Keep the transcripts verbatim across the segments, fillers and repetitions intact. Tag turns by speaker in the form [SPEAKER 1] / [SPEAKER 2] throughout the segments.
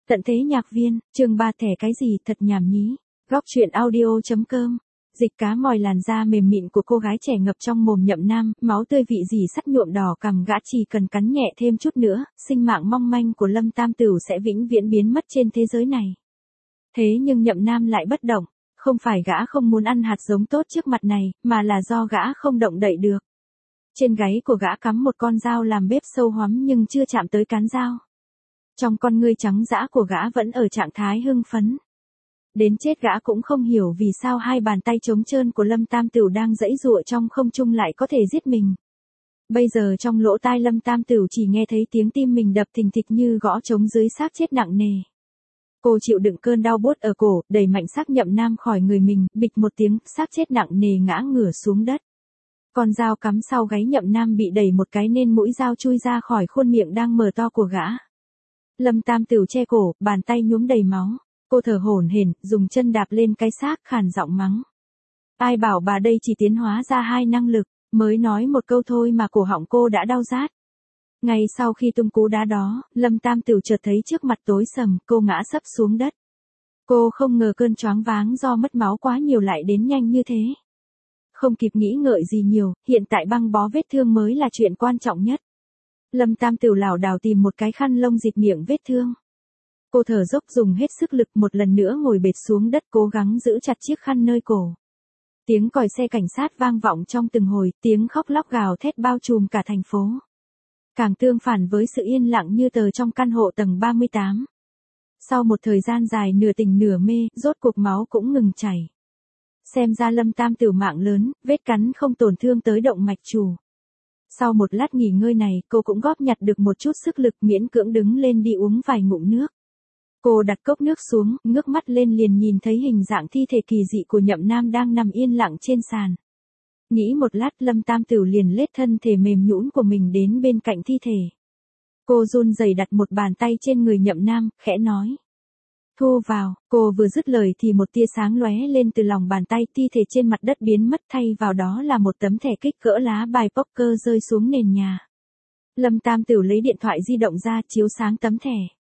[SPEAKER 1] Tận thế nhạc viên, chương ba thẻ cái gì thật nhảm nhí. Góc truyện audio.com. Dịch cá mòi làn da mềm mịn của cô gái trẻ ngập trong mồm Nhậm Nam, máu tươi vị dì sắt nhuộm đỏ cằm gã chỉ cần cắn nhẹ thêm chút nữa, sinh mạng mong manh của Lâm Tam Tửu sẽ vĩnh viễn biến mất trên thế giới này. Thế nhưng Nhậm Nam lại bất động, không phải gã không muốn ăn hạt giống tốt trước mặt này, mà là do gã không động đậy được. Trên gáy của gã cắm một con dao làm bếp sâu hoắm nhưng chưa chạm tới cán dao. Trong con ngươi trắng dã của gã vẫn ở trạng thái hưng phấn. Đến chết gã cũng không hiểu vì sao hai bàn tay trống trơn của Lâm Tam Tửu đang giãy giụa trong không trung lại có thể giết mình. Bây giờ trong lỗ tai Lâm Tam Tửu chỉ nghe thấy tiếng tim mình đập thình thịch như gõ trống dưới xác chết nặng nề. Cô chịu đựng cơn đau buốt ở cổ, đẩy mạnh xác Nhậm Nam khỏi người mình, bịch một tiếng, xác chết nặng nề ngã ngửa xuống đất. Con dao cắm sau gáy Nhậm Nam bị đẩy một cái nên mũi dao chui ra khỏi khuôn miệng đang mở to của gã. Lâm Tam Tửu che cổ, bàn tay nhuốm đầy máu. Cô thở hổn hển, dùng chân đạp lên cái xác, khàn giọng mắng. Ai bảo bà đây chỉ tiến hóa ra hai năng lực, mới nói một câu thôi mà cổ họng cô đã đau rát. Ngay sau khi tung cú đá đó, Lâm Tam Tửu chợt thấy trước mặt tối sầm, cô ngã sấp xuống đất. Cô không ngờ cơn choáng váng do mất máu quá nhiều lại đến nhanh như thế. Không kịp nghĩ ngợi gì nhiều, hiện tại băng bó vết thương mới là chuyện quan trọng nhất. Lâm Tam Tửu lảo đảo tìm một cái khăn lông bịt miệng vết thương. Cô thở dốc dùng hết sức lực một lần nữa ngồi bệt xuống đất cố gắng giữ chặt chiếc khăn nơi cổ. Tiếng còi xe cảnh sát vang vọng trong từng hồi, tiếng khóc lóc gào thét bao trùm cả thành phố. Càng tương phản với sự yên lặng như tờ trong căn hộ tầng ba mươi tám. Sau một thời gian dài nửa tỉnh nửa mê, rốt cuộc máu cũng ngừng chảy. Xem ra Lâm Tam Tửu mạng lớn, vết cắn không tổn thương tới động mạch chủ. Sau một lát nghỉ ngơi này, cô cũng góp nhặt được một chút sức lực miễn cưỡng đứng lên đi uống vài ngụm nước. Cô đặt cốc nước xuống, ngước mắt lên liền nhìn thấy hình dạng thi thể kỳ dị của Nhậm Nam đang nằm yên lặng trên sàn. Nghĩ một lát Lâm Tam Tửu liền lết thân thể mềm nhũn của mình đến bên cạnh thi thể. Cô run rẩy đặt một bàn tay trên người Nhậm Nam, khẽ nói. Thu vào, cô vừa dứt lời thì một tia sáng lóe lên từ lòng bàn tay, thi thể trên mặt đất biến mất thay vào đó là một tấm thẻ kích cỡ lá bài poker rơi xuống nền nhà. Lâm Tam Tửu lấy điện thoại di động ra chiếu sáng tấm thẻ.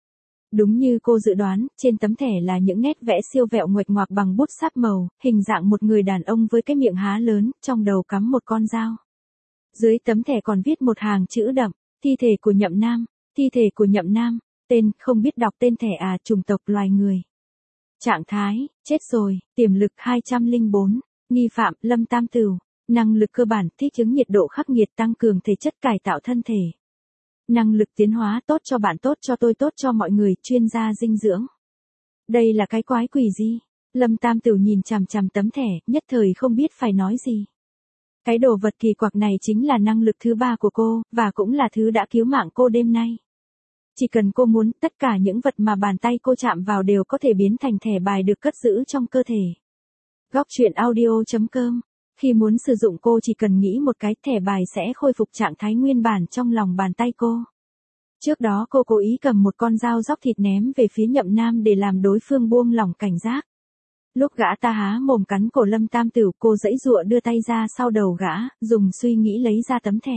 [SPEAKER 1] Đúng như cô dự đoán, trên tấm thẻ là những nét vẽ siêu vẹo nguệch ngoạc bằng bút sáp màu, hình dạng một người đàn ông với cái miệng há lớn, trong đầu cắm một con dao. Dưới tấm thẻ còn viết một hàng chữ đậm, thi thể của Nhậm Nam, thi thể của Nhậm Nam, tên, không biết đọc tên thẻ à, chủng tộc loài người. Trạng thái, chết rồi, tiềm lực hai trăm lẻ bốn, nghi phạm, Lâm Tam Tửu, năng lực cơ bản, thích ứng nhiệt độ khắc nghiệt tăng cường thể chất cải tạo thân thể. Năng lực tiến hóa tốt cho bạn tốt cho tôi tốt cho mọi người, chuyên gia dinh dưỡng. Đây là cái quái quỷ gì? Lâm Tam Tửu nhìn chằm chằm tấm thẻ, nhất thời không biết phải nói gì. Cái đồ vật kỳ quặc này chính là năng lực thứ ba của cô, và cũng là thứ đã cứu mạng cô đêm nay. Chỉ cần cô muốn, tất cả những vật mà bàn tay cô chạm vào đều có thể biến thành thẻ bài được cất giữ trong cơ thể. Góc truyện audio.com. Khi muốn sử dụng cô chỉ cần nghĩ một cái, thẻ bài sẽ khôi phục trạng thái nguyên bản trong lòng bàn tay cô. Trước đó cô cố ý cầm một con dao róc thịt ném về phía Nhậm Nam để làm đối phương buông lỏng cảnh giác. Lúc gã ta há mồm cắn cổ Lâm Tam Tửu, cô giãy giụa đưa tay ra sau đầu gã, dùng suy nghĩ lấy ra tấm thẻ.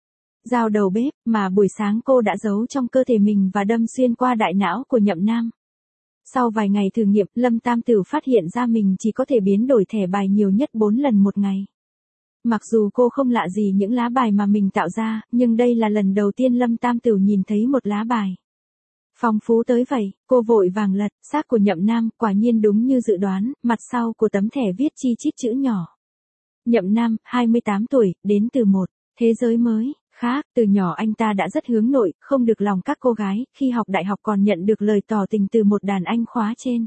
[SPEAKER 1] Dao đầu bếp, mà buổi sáng cô đã giấu trong cơ thể mình và đâm xuyên qua đại não của Nhậm Nam. Sau vài ngày thử nghiệm, Lâm Tam Tửu phát hiện ra mình chỉ có thể biến đổi thẻ bài nhiều nhất bốn lần một ngày. Mặc dù cô không lạ gì những lá bài mà mình tạo ra, nhưng đây là lần đầu tiên Lâm Tam Tửu nhìn thấy một lá bài phong phú tới vậy. Cô vội vàng lật, xác của Nhậm Nam, quả nhiên đúng như dự đoán, mặt sau của tấm thẻ viết chi chít chữ nhỏ. Nhậm Nam, hai mươi tám tuổi, đến từ một thế giới mới. Khác, từ nhỏ anh ta đã rất hướng nội, không được lòng các cô gái, khi học đại học còn nhận được lời tỏ tình từ một đàn anh khóa trên.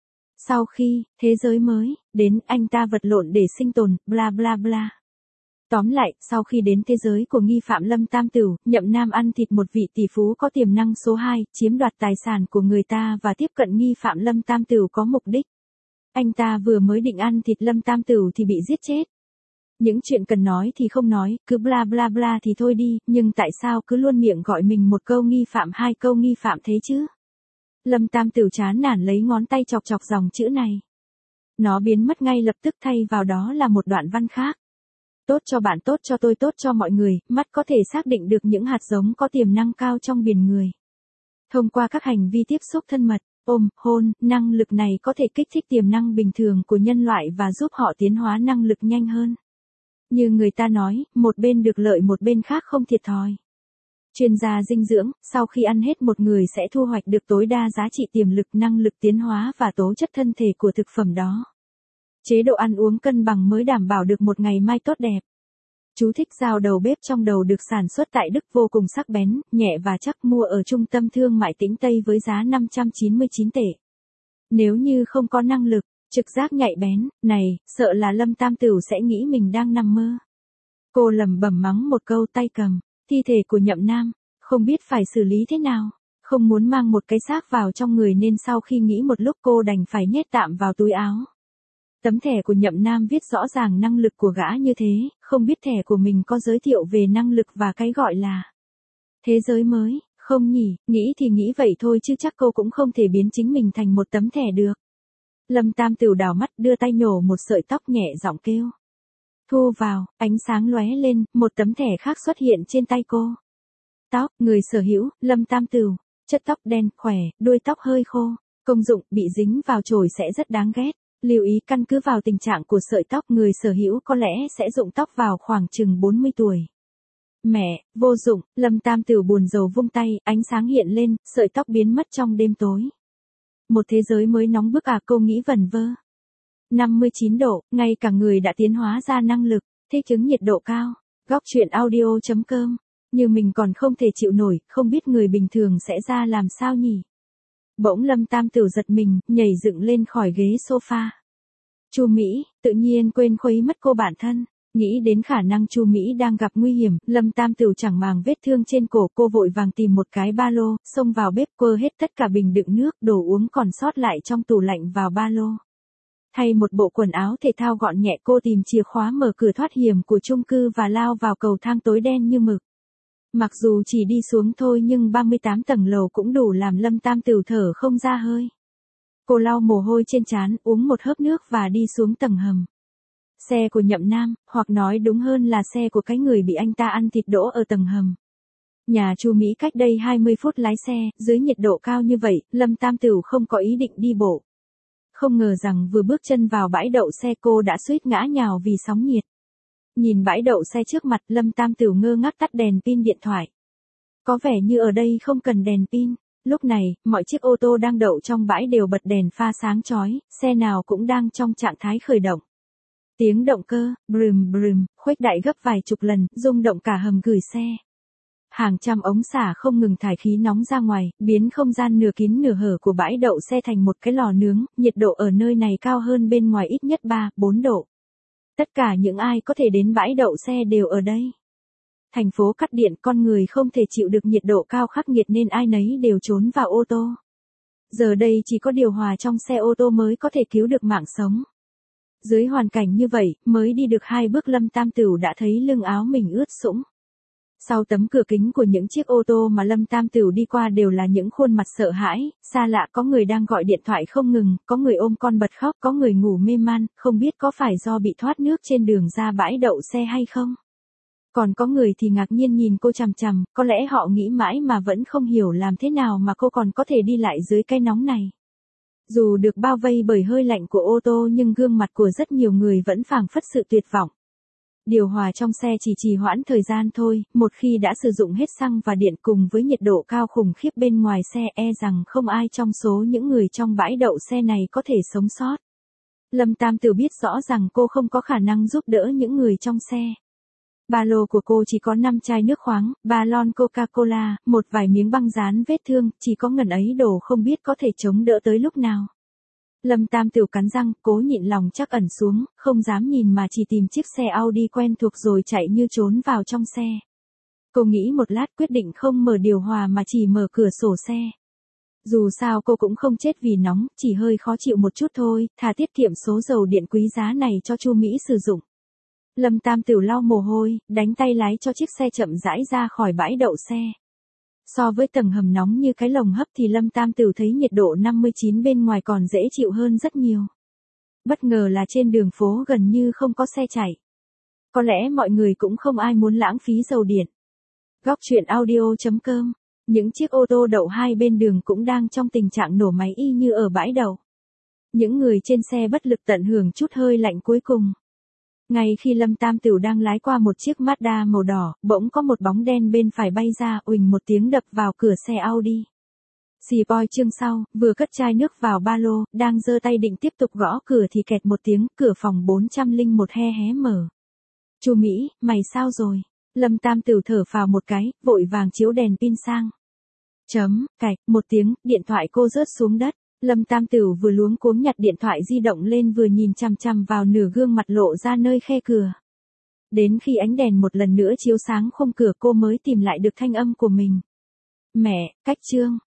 [SPEAKER 1] Sau khi, thế giới mới, đến, anh ta vật lộn để sinh tồn, bla bla bla. Tóm lại, sau khi đến thế giới của nghi phạm Lâm Tam Tửu, Nhậm Nam ăn thịt một vị tỷ phú có tiềm năng số hai, chiếm đoạt tài sản của người ta và tiếp cận nghi phạm Lâm Tam Tửu có mục đích. Anh ta vừa mới định ăn thịt Lâm Tam Tửu thì bị giết chết. Những chuyện cần nói thì không nói, cứ bla bla bla thì thôi đi, nhưng tại sao cứ luôn miệng gọi mình một câu nghi phạm hai câu nghi phạm thế chứ? Lâm Tam Tửu chán nản lấy ngón tay chọc chọc dòng chữ này. Nó biến mất ngay lập tức, thay vào đó là một đoạn văn khác. Tốt cho bạn tốt cho tôi tốt cho mọi người, mắt có thể xác định được những hạt giống có tiềm năng cao trong biển người. Thông qua các hành vi tiếp xúc thân mật, ôm, hôn, năng lực này có thể kích thích tiềm năng bình thường của nhân loại và giúp họ tiến hóa năng lực nhanh hơn. Như người ta nói, một bên được lợi một bên khác không thiệt thòi. Chuyên gia dinh dưỡng, sau khi ăn hết một người sẽ thu hoạch được tối đa giá trị tiềm lực, năng lực tiến hóa và tố chất thân thể của thực phẩm đó. Chế độ ăn uống cân bằng mới đảm bảo được một ngày mai tốt đẹp. Chú thích: dao đầu bếp trong đầu được sản xuất tại Đức vô cùng sắc bén, nhẹ và chắc, mua ở trung tâm thương mại Tĩnh Tây với giá năm trăm chín mươi chín tệ. Nếu như không có năng lực, trực giác nhạy bén, này, sợ là Lâm Tam Tửu sẽ nghĩ mình đang nằm mơ. Cô lẩm bẩm mắng một câu, tay cầm thi thể của Nhậm Nam, không biết phải xử lý thế nào, không muốn mang một cái xác vào trong người nên sau khi nghĩ một lúc cô đành phải nhét tạm vào túi áo. Tấm thẻ của Nhậm Nam viết rõ ràng năng lực của gã như thế, không biết thẻ của mình có giới thiệu về năng lực và cái gọi là thế giới mới, không nhỉ, nghĩ thì nghĩ vậy thôi chứ chắc cô cũng không thể biến chính mình thành một tấm thẻ được. Lâm Tam Tửu đảo mắt đưa tay nhổ một sợi tóc, nhẹ giọng kêu. Thu vào, ánh sáng lóe lên, một tấm thẻ khác xuất hiện trên tay cô. Tóc, người sở hữu, Lâm Tam Tửu, chất tóc đen, khỏe, đuôi tóc hơi khô, công dụng, bị dính vào chổi sẽ rất đáng ghét. Lưu ý căn cứ vào tình trạng của sợi tóc, người sở hữu có lẽ sẽ rụng tóc vào khoảng chừng bốn mươi tuổi. Mẹ, vô dụng, Lâm Tam Tửu buồn rầu vung tay, ánh sáng hiện lên, sợi tóc biến mất trong đêm tối. Một thế giới mới nóng bức à, cô nghĩ vẩn vơ. năm mươi chín độ, ngay cả người đã tiến hóa ra năng lực, thích ứng nhiệt độ cao. Góc truyện audio chấm com. Như mình còn không thể chịu nổi, không biết người bình thường sẽ ra làm sao nhỉ? Bỗng Lâm Tam Tửu giật mình, nhảy dựng lên khỏi ghế sofa. Chu Mỹ, tự nhiên quên khuấy mất cô bạn thân. Nghĩ đến khả năng Chu Mỹ đang gặp nguy hiểm, Lâm Tam Tửu chẳng màng vết thương trên cổ, cô vội vàng tìm một cái ba lô, xông vào bếp, quơ hết tất cả bình đựng nước, đồ uống còn sót lại trong tủ lạnh vào ba lô. Thay một bộ quần áo thể thao gọn nhẹ, cô tìm chìa khóa mở cửa thoát hiểm của chung cư và lao vào cầu thang tối đen như mực. Mặc dù chỉ đi xuống thôi nhưng ba mươi tám tầng lầu cũng đủ làm Lâm Tam Tửu thở không ra hơi. Cô lau mồ hôi trên trán, uống một hớp nước và đi xuống tầng hầm. Xe của Nhậm Nam, hoặc nói đúng hơn là xe của cái người bị anh ta ăn thịt đỗ ở tầng hầm. Nhà Chu Mỹ cách đây hai mươi phút lái xe, dưới nhiệt độ cao như vậy, Lâm Tam Tửu không có ý định đi bộ. Không ngờ rằng vừa bước chân vào bãi đậu xe cô đã suýt ngã nhào vì sóng nhiệt. Nhìn bãi đậu xe trước mặt, Lâm Tam Tửu ngơ ngác tắt đèn pin điện thoại. Có vẻ như ở đây không cần đèn pin. Lúc này, mọi chiếc ô tô đang đậu trong bãi đều bật đèn pha sáng chói, xe nào cũng đang trong trạng thái khởi động. Tiếng động cơ, brum brum, khuếch đại gấp vài chục lần, rung động cả hầm gửi xe. Hàng trăm ống xả không ngừng thải khí nóng ra ngoài, biến không gian nửa kín nửa hở của bãi đậu xe thành một cái lò nướng, nhiệt độ ở nơi này cao hơn bên ngoài ít nhất ba, bốn độ. Tất cả những ai có thể đến bãi đậu xe đều ở đây. Thành phố cắt điện, con người không thể chịu được nhiệt độ cao khắc nghiệt nên ai nấy đều trốn vào ô tô. Giờ đây chỉ có điều hòa trong xe ô tô mới có thể cứu được mạng sống. Dưới hoàn cảnh như vậy, mới đi được hai bước Lâm Tam Tửu đã thấy lưng áo mình ướt sũng. Sau tấm cửa kính của những chiếc ô tô mà Lâm Tam Tửu đi qua đều là những khuôn mặt sợ hãi, xa lạ, có người đang gọi điện thoại không ngừng, có người ôm con bật khóc, có người ngủ mê man, không biết có phải do bị thoát nước trên đường ra bãi đậu xe hay không. Còn có người thì ngạc nhiên nhìn cô chằm chằm, có lẽ họ nghĩ mãi mà vẫn không hiểu làm thế nào mà cô còn có thể đi lại dưới cái nóng này. Dù được bao vây bởi hơi lạnh của ô tô nhưng gương mặt của rất nhiều người vẫn phảng phất sự tuyệt vọng. Điều hòa trong xe chỉ trì hoãn thời gian thôi, một khi đã sử dụng hết xăng và điện cùng với nhiệt độ cao khủng khiếp bên ngoài xe e rằng không ai trong số những người trong bãi đậu xe này có thể sống sót. Lâm Tam Tửu biết rõ rằng cô không có khả năng giúp đỡ những người trong xe. Ba lô của cô chỉ có năm chai nước khoáng, ba lon Coca-Cola, một vài miếng băng dán vết thương, chỉ có ngần ấy đồ không biết có thể chống đỡ tới lúc nào. Lâm Tam Tửu cắn răng, cố nhịn lòng trắc ẩn xuống, không dám nhìn mà chỉ tìm chiếc xe Audi quen thuộc rồi chạy như trốn vào trong xe. Cô nghĩ một lát quyết định không mở điều hòa mà chỉ mở cửa sổ xe. Dù sao cô cũng không chết vì nóng, chỉ hơi khó chịu một chút thôi, thà tiết kiệm số dầu điện quý giá này cho Chu Mỹ sử dụng. Lâm Tam Tửu lau mồ hôi, đánh tay lái cho chiếc xe chậm rãi ra khỏi bãi đậu xe. So với tầng hầm nóng như cái lồng hấp thì Lâm Tam Tửu thấy nhiệt độ năm mươi chín bên ngoài còn dễ chịu hơn rất nhiều. Bất ngờ là trên đường phố gần như không có xe chạy. Có lẽ mọi người cũng không ai muốn lãng phí dầu điện. Góc truyện audio chấm com Những chiếc ô tô đậu hai bên đường cũng đang trong tình trạng nổ máy y như ở bãi đậu. Những người trên xe bất lực tận hưởng chút hơi lạnh cuối cùng. Ngay khi Lâm Tam Tửu đang lái qua một chiếc Mazda màu đỏ, bỗng có một bóng đen bên phải bay ra, uỳnh một tiếng đập vào cửa xe Audi. Xì poi chương sau, vừa cất chai nước vào ba lô, đang giơ tay định tiếp tục gõ cửa thì kẹt một tiếng, cửa phòng bốn không một he hé mở. Chu Mỹ, mày sao rồi? Lâm Tam Tửu thở phào một cái, vội vàng chiếu đèn pin sang. Chấm, cạch, một tiếng, điện thoại cô rớt xuống đất. Lâm Tam Tửu vừa luống cuống nhặt điện thoại di động lên vừa nhìn chằm chằm vào nửa gương mặt lộ ra nơi khe cửa. Đến khi ánh đèn một lần nữa chiếu sáng khung cửa cô mới tìm lại được thanh âm của mình. Mẹ, cách chương.